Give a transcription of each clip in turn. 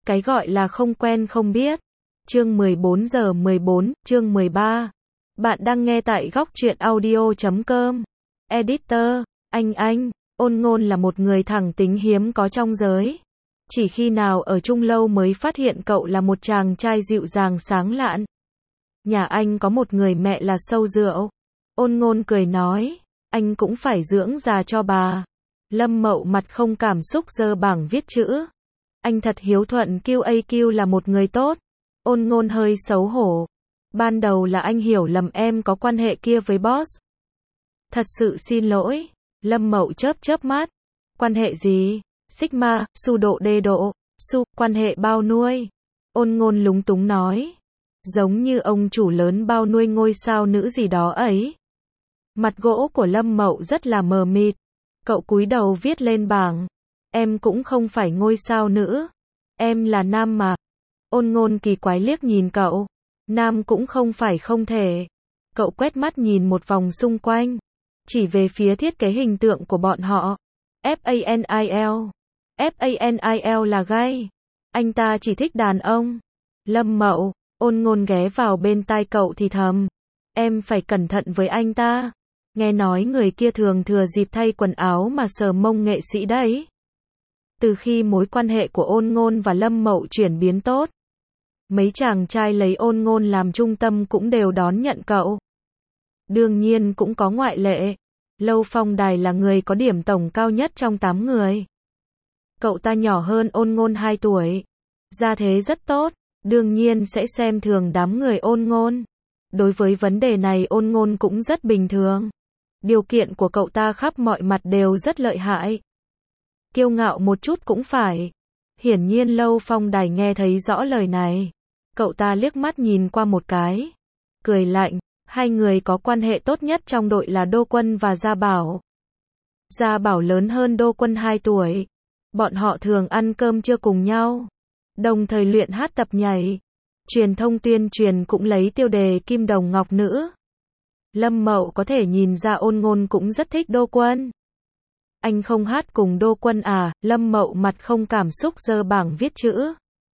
Cái gọi là không quen không biết. Chương 14 giờ 14, chương 13. Bạn đang nghe tại góc truyện audio.com. Editor, anh, Ôn Ngôn là một người thẳng tính hiếm có trong giới. Chỉ khi nào ở chung lâu mới phát hiện cậu là một chàng trai dịu dàng sáng lạn. Nhà anh có một người mẹ là sâu rượu. Ôn Ngôn cười nói, anh cũng phải dưỡng già cho bà. Lâm Mậu mặt không cảm xúc giơ bảng viết chữ. Anh thật hiếu thuận, QAQ là một người tốt. Ôn Ngôn hơi xấu hổ. Ban đầu là anh hiểu lầm em có quan hệ kia với boss. Thật sự xin lỗi. Lâm Mậu chớp mắt. Quan hệ gì? Sigma, su độ đê độ, su, quan hệ bao nuôi. Ôn Ngôn lúng túng nói. Giống như ông chủ lớn bao nuôi ngôi sao nữ gì đó ấy. Mặt gỗ của Lâm Mậu rất là mờ mịt. Cậu cúi đầu viết lên bảng. Em cũng không phải ngôi sao nữ. Em là nam mà. Ôn Ngôn kỳ quái liếc nhìn cậu. Nam cũng không phải không thể. Cậu quét mắt nhìn một vòng xung quanh. Chỉ về phía thiết kế hình tượng của bọn họ. FANIL. FANIL là gay. Anh ta chỉ thích đàn ông. Lâm Mậu. Ôn Ngôn ghé vào bên tai cậu thì thầm. Em phải cẩn thận với anh ta. Nghe nói người kia thường thừa dịp thay quần áo mà sờ mông nghệ sĩ đấy. Từ khi mối quan hệ của Ôn Ngôn và Lâm Mậu chuyển biến tốt, mấy chàng trai lấy Ôn Ngôn làm trung tâm cũng đều đón nhận cậu. Đương nhiên cũng có ngoại lệ. Lâu Phong Đài là người có điểm tổng cao nhất trong 8 người. Cậu ta nhỏ hơn Ôn Ngôn 2 tuổi. Gia thế rất tốt, đương nhiên sẽ xem thường đám người Ôn Ngôn. Đối với vấn đề này Ôn Ngôn cũng rất bình thường. Điều kiện của cậu ta khắp mọi mặt đều rất lợi hại. Kiêu ngạo một chút cũng phải. Hiển nhiên Lâu Phong Đài nghe thấy rõ lời này. Cậu ta liếc mắt nhìn qua một cái. Cười lạnh, hai người có quan hệ tốt nhất trong đội là Đô Quân và Gia Bảo. Gia Bảo lớn hơn Đô Quân 2 tuổi. Bọn họ thường ăn cơm trưa cùng nhau. Đồng thời luyện hát tập nhảy. Truyền thông tuyên truyền cũng lấy tiêu đề Kim Đồng Ngọc Nữ. Lâm Mậu có thể nhìn ra Ôn Ngôn cũng rất thích Đô Quân. Anh không hát cùng Đô Quân à? Lâm Mậu mặt không cảm xúc giơ bảng viết chữ.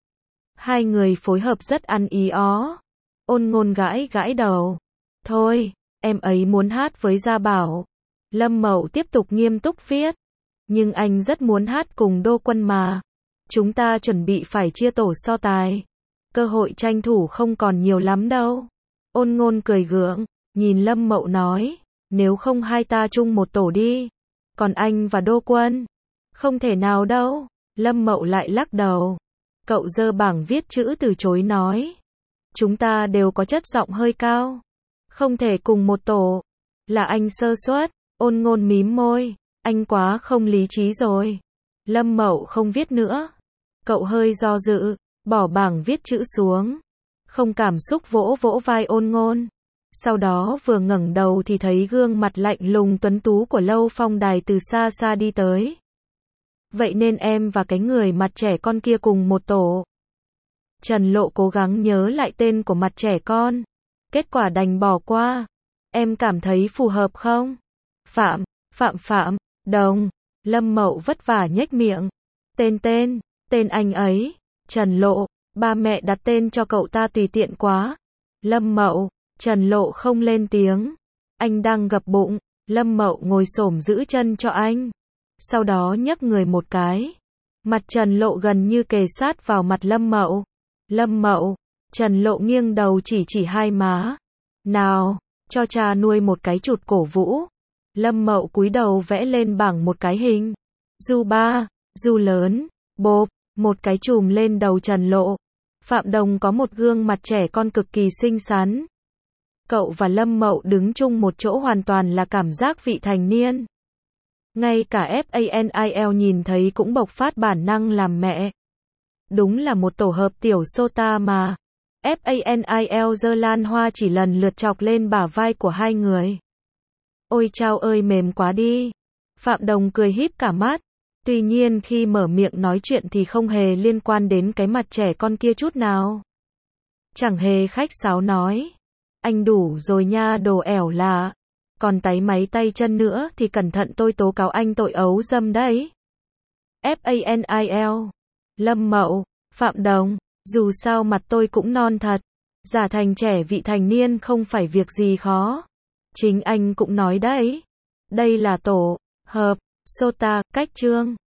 Hai người phối hợp rất ăn ý ó. Ôn Ngôn gãi đầu. Thôi, em ấy muốn hát với Gia Bảo. Lâm Mậu tiếp tục nghiêm túc viết. Nhưng anh rất muốn hát cùng Đô Quân mà. Chúng ta chuẩn bị phải chia tổ so tài. Cơ hội tranh thủ không còn nhiều lắm đâu. Ôn Ngôn cười gượng, nhìn Lâm Mậu nói. Nếu không hai ta chung một tổ đi. Còn anh và Đô Quân? Không thể nào đâu. Lâm Mậu lại lắc đầu. Cậu giơ bảng viết chữ từ chối nói. Chúng ta đều có chất giọng hơi cao. Không thể cùng một tổ. Là anh sơ suất. Ôn Ngôn mím môi. Anh quá không lý trí rồi. Lâm Mậu không viết nữa. Cậu hơi do dự. Bỏ bảng viết chữ xuống. Không cảm xúc vỗ vai Ôn Ngôn. Sau đó vừa ngẩng đầu thì thấy gương mặt lạnh lùng tuấn tú của Lâu Phong Đài từ xa xa đi tới. Vậy nên em và cái người mặt trẻ con kia cùng một tổ. Trần Lộ cố gắng nhớ lại tên của mặt trẻ con. Kết quả đành bỏ qua. Em cảm thấy phù hợp không? Phạm Đồng. Lâm Mậu vất vả nhếch miệng. Tên anh ấy. Trần Lộ. Ba mẹ đặt tên cho cậu ta tùy tiện quá. Lâm Mậu. Trần Lộ không lên tiếng. Anh đang gập bụng. Lâm Mậu ngồi xổm giữ chân cho anh. Sau đó nhấc người một cái. Mặt Trần Lộ gần như kề sát vào mặt Lâm Mậu. Lâm Mậu. Trần Lộ nghiêng đầu chỉ hai má. Nào, cho cha nuôi một cái chụt cổ vũ. Lâm Mậu cúi đầu vẽ lên bảng một cái hình. Du lớn, bộp, một cái chùm lên đầu Trần Lộ. Phạm Đồng có một gương mặt trẻ con cực kỳ xinh xắn. Cậu và Lâm Mậu đứng chung một chỗ hoàn toàn là cảm giác vị thành niên. Ngay cả FANIL nhìn thấy cũng bộc phát bản năng làm mẹ. Đúng là một tổ hợp tiểu sota mà. FANIL giơ lan hoa chỉ lần lượt chọc lên bả vai của hai người. Ôi chao ơi mềm quá đi. Phạm Đồng cười híp cả mắt. Tuy nhiên khi mở miệng nói chuyện thì không hề liên quan đến cái mặt trẻ con kia chút nào. Chẳng hề khách sáo nói. Anh đủ rồi nha đồ ẻo lạ. Còn táy máy tay chân nữa thì cẩn thận tôi tố cáo anh tội ấu dâm đấy. FANIL. Lâm Mậu. Phạm Đồng, dù sao mặt tôi cũng non thật. Giả thành trẻ vị thành niên không phải việc gì khó. Chính anh cũng nói đấy. Đây là tổ hợp, sota, cách chương.